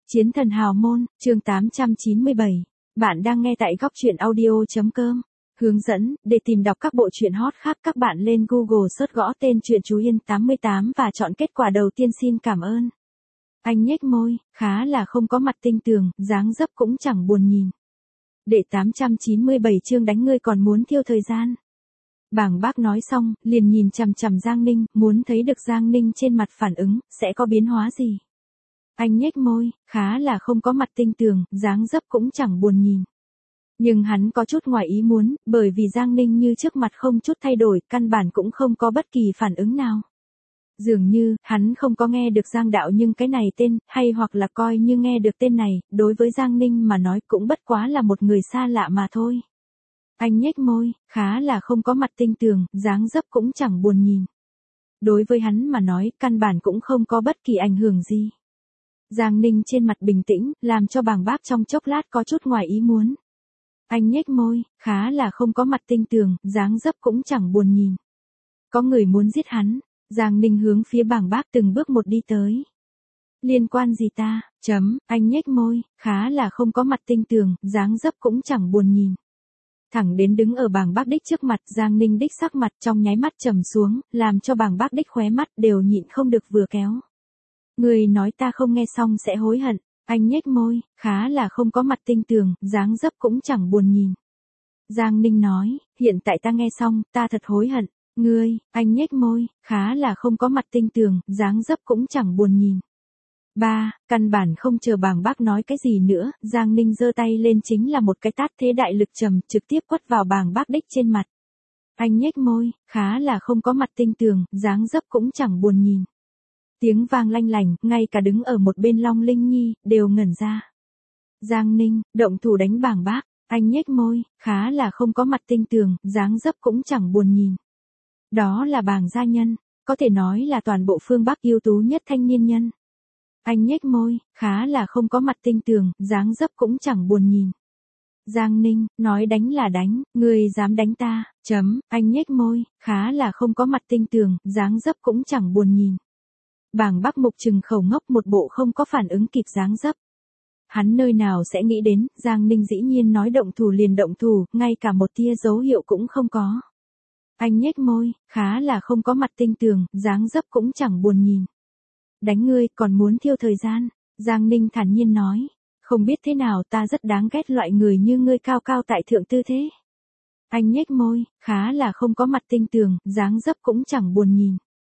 Chiến thần hào môn, chương 897. Bạn đang nghe tại góc truyện audio.com. Hướng dẫn, để tìm đọc các bộ truyện hot khác các bạn lên Google search gõ tên truyện Chú Yên 88 và chọn kết quả đầu tiên xin cảm ơn. Anh nhếch môi, khá là không có mặt tinh tường, dáng dấp cũng chẳng buồn nhìn. Đệ 897 chương đánh ngươi còn muốn thiêu thời gian. Bàng bác nói xong, liền nhìn chằm chằm Giang Ninh, muốn thấy được Giang Ninh trên mặt phản ứng, sẽ có biến hóa gì. Anh nhếch môi, khá là không có mặt tinh tường, dáng dấp cũng chẳng buồn nhìn. Nhưng hắn có chút ngoài ý muốn, bởi vì Giang Ninh như trước mặt không chút thay đổi, căn bản cũng không có bất kỳ phản ứng nào. Dường như, hắn không có nghe được Giang Đạo nhưng cái này tên, hay hoặc là coi như nghe được tên này, đối với Giang Ninh mà nói cũng bất quá là một người xa lạ mà thôi. Anh nhếch môi, khá là không có mặt tinh tường, dáng dấp cũng chẳng buồn nhìn. Đối với hắn mà nói, căn bản cũng không có bất kỳ ảnh hưởng gì. Giang Ninh trên mặt bình tĩnh, làm cho Bàng Bác trong chốc lát có chút ngoài ý muốn. Anh nhếch môi, khá là không có mặt tinh tường, dáng dấp cũng chẳng buồn nhìn. Có người muốn giết hắn, Giang Ninh hướng phía Bàng Bác từng bước một đi tới. Liên quan gì ta, anh nhếch môi, khá là không có mặt tinh tường, dáng dấp cũng chẳng buồn nhìn. Thẳng đến đứng ở Bàng Bác Đích trước mặt, Giang Ninh Đích sắc mặt trong nháy mắt trầm xuống, làm cho Bàng Bác Đích khóe mắt đều nhịn không được vừa kéo. Người nói ta không nghe xong sẽ hối hận, anh nhếch môi, khá là không có mặt tinh tường, dáng dấp cũng chẳng buồn nhìn. Giang Ninh nói, hiện tại ta nghe xong, ta thật hối hận, anh nhếch môi, khá là không có mặt tinh tường, dáng dấp cũng chẳng buồn nhìn. Căn bản không chờ Bàng Bác nói cái gì nữa, Giang Ninh giơ tay lên chính là một cái tát thế đại lực trầm, trực tiếp quất vào Bàng Bác Đích trên mặt. Anh nhếch môi, khá là không có mặt tinh tường, dáng dấp cũng chẳng buồn nhìn. Tiếng vang lanh lành, ngay cả đứng ở một bên Long Linh Nhi, đều ngẩn ra. Giang Ninh, động thủ đánh Bàng Bác, anh nhếch môi, khá là không có mặt tinh tường, dáng dấp cũng chẳng buồn nhìn. Đó là Bàng gia nhân, có thể nói là toàn bộ phương Bắc ưu tú nhất thanh niên nhân. Anh nhếch môi, khá là không có mặt tinh tường, dáng dấp cũng chẳng buồn nhìn. Giang Ninh, nói đánh là đánh, ngươi dám đánh ta, anh nhếch môi, khá là không có mặt tinh tường, dáng dấp cũng chẳng buồn nhìn. Bàng Bác mục trừng khẩu ngốc một bộ không có phản ứng kịp dáng dấp. Hắn nơi nào sẽ nghĩ đến, Giang Ninh dĩ nhiên nói động thủ liền động thủ, ngay cả một tia dấu hiệu cũng không có. Anh nhếch môi, khá là không có mặt tinh tường, dáng dấp cũng chẳng buồn nhìn. Đánh ngươi còn muốn thiêu thời gian, Giang Ninh thản nhiên nói, không biết thế nào ta rất đáng ghét loại người như ngươi cao cao tại thượng tư thế. Anh nhếch môi, khá là không có mặt tinh tường, dáng dấp cũng chẳng buồn nhìn.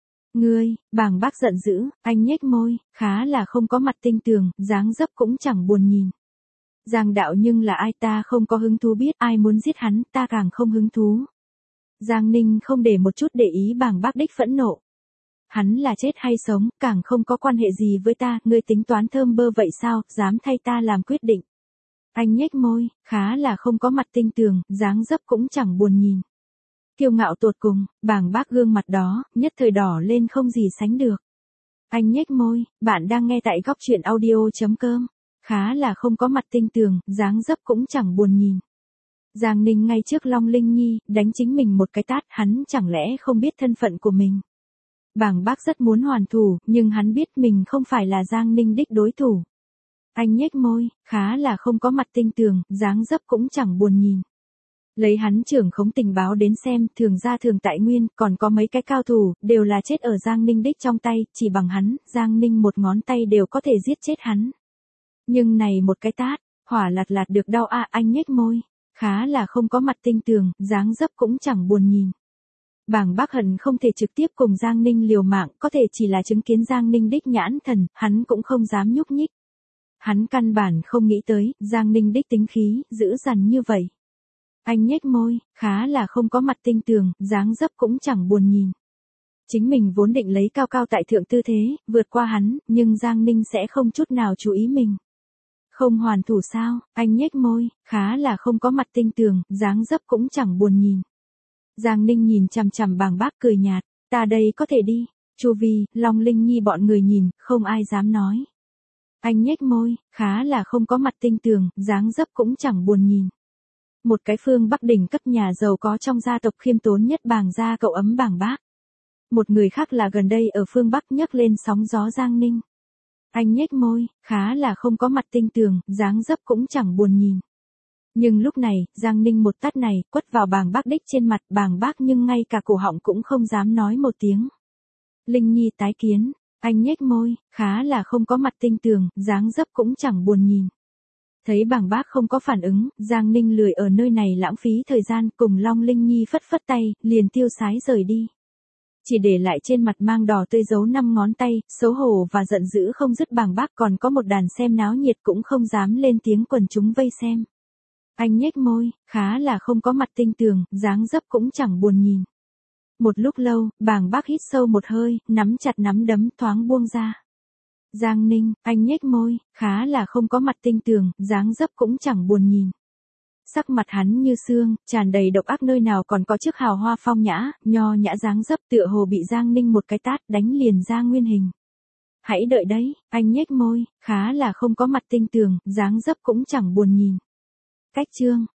Bàng Bác giận dữ, anh nhếch môi, khá là không có mặt tinh tường, dáng dấp cũng chẳng buồn nhìn. Giang Đạo nhưng là ai ta không có hứng thú biết, ai muốn giết hắn ta càng không hứng thú. Giang Ninh không để một chút để ý Bàng Bác Đích phẫn nộ. Hắn là chết hay sống, càng không có quan hệ gì với ta, ngươi tính toán thơm bơ vậy sao, dám thay ta làm quyết định. Anh nhếch môi, khá là không có mặt tinh tường, dáng dấp cũng chẳng buồn nhìn. Kiêu ngạo tột cùng, Bàng Bác gương mặt đó, nhất thời đỏ lên không gì sánh được. Anh nhếch môi, bạn đang nghe tại góc truyện audio.com, khá là không có mặt tinh tường, dáng dấp cũng chẳng buồn nhìn. Giang Ninh ngay trước Long Linh Nhi, đánh chính mình một cái tát, hắn chẳng lẽ không biết thân phận của mình. Bàng Bác rất muốn hoàn thủ, nhưng hắn biết mình không phải là Giang Ninh Đích đối thủ. Anh nhếch môi, khá là không có mặt tinh tường, dáng dấp cũng chẳng buồn nhìn. Lấy hắn trưởng khống tình báo đến xem, thường gia thường tại nguyên, còn có mấy cái cao thủ, đều là chết ở Giang Ninh Đích trong tay, chỉ bằng hắn, Giang Ninh một ngón tay đều có thể giết chết hắn. Nhưng này một cái tát, hỏa lạt lạt được đau anh nhếch môi, khá là không có mặt tinh tường, dáng dấp cũng chẳng buồn nhìn. Bàng Bác hận không thể trực tiếp cùng Giang Ninh liều mạng, có thể chỉ là chứng kiến Giang Ninh Đích nhãn thần, hắn cũng không dám nhúc nhích. Hắn căn bản không nghĩ tới, Giang Ninh Đích tính khí, dữ dằn như vậy. Anh nhếch môi, khá là không có mặt tinh tường, dáng dấp cũng chẳng buồn nhìn. Chính mình vốn định lấy cao cao tại thượng tư thế, vượt qua hắn, nhưng Giang Ninh sẽ không chút nào chú ý mình. Không hoàn thủ sao, anh nhếch môi, khá là không có mặt tinh tường, dáng dấp cũng chẳng buồn nhìn. Giang Ninh nhìn chằm chằm Bàng Bác cười nhạt, ta đây có thể đi, Chu Vi, Long Linh Nhi bọn người nhìn, không ai dám nói. Anh nhếch môi, khá là không có mặt tinh tường, dáng dấp cũng chẳng buồn nhìn. Một cái phương Bắc đỉnh cấp nhà giàu có trong gia tộc khiêm tốn nhất Bàng gia cậu ấm Bàng Bác. Một người khác là gần đây ở phương Bắc nhấc lên sóng gió Giang Ninh. Anh nhếch môi, khá là không có mặt tinh tường, dáng dấp cũng chẳng buồn nhìn. Nhưng lúc này, Giang Ninh một tát này, quất vào bàng bác đích trên mặt bàng bác nhưng ngay cả cổ họng cũng không dám nói một tiếng. Linh Nhi tái kiến, anh nhếch môi, khá là không có mặt tinh tường, dáng dấp cũng chẳng buồn nhìn. Thấy bàng bác không có phản ứng, Giang Ninh lười ở nơi này lãng phí thời gian cùng Long Linh Nhi phất phất tay, liền tiêu sái rời đi. Chỉ để lại trên mặt mang đỏ tươi dấu 5 ngón tay, xấu hổ và giận dữ không dứt bàng bác còn có một đàn xem náo nhiệt cũng không dám lên tiếng quần chúng vây xem. Anh nhếch môi, khá là không có mặt tinh tường, dáng dấp cũng chẳng buồn nhìn. Một lúc lâu, bàng bác hít sâu một hơi, nắm chặt nắm đấm thoáng buông ra. Giang Ninh, anh nhếch môi, khá là không có mặt tinh tường, dáng dấp cũng chẳng buồn nhìn. Sắc mặt hắn như xương, tràn đầy độc ác nơi nào còn có chiếc hào hoa phong nhã, nho nhã dáng dấp tựa hồ bị Giang Ninh một cái tát đánh liền ra nguyên hình. Hãy đợi đấy, anh nhếch môi, khá là không có mặt tinh tường, dáng dấp cũng chẳng buồn nhìn. Cách chương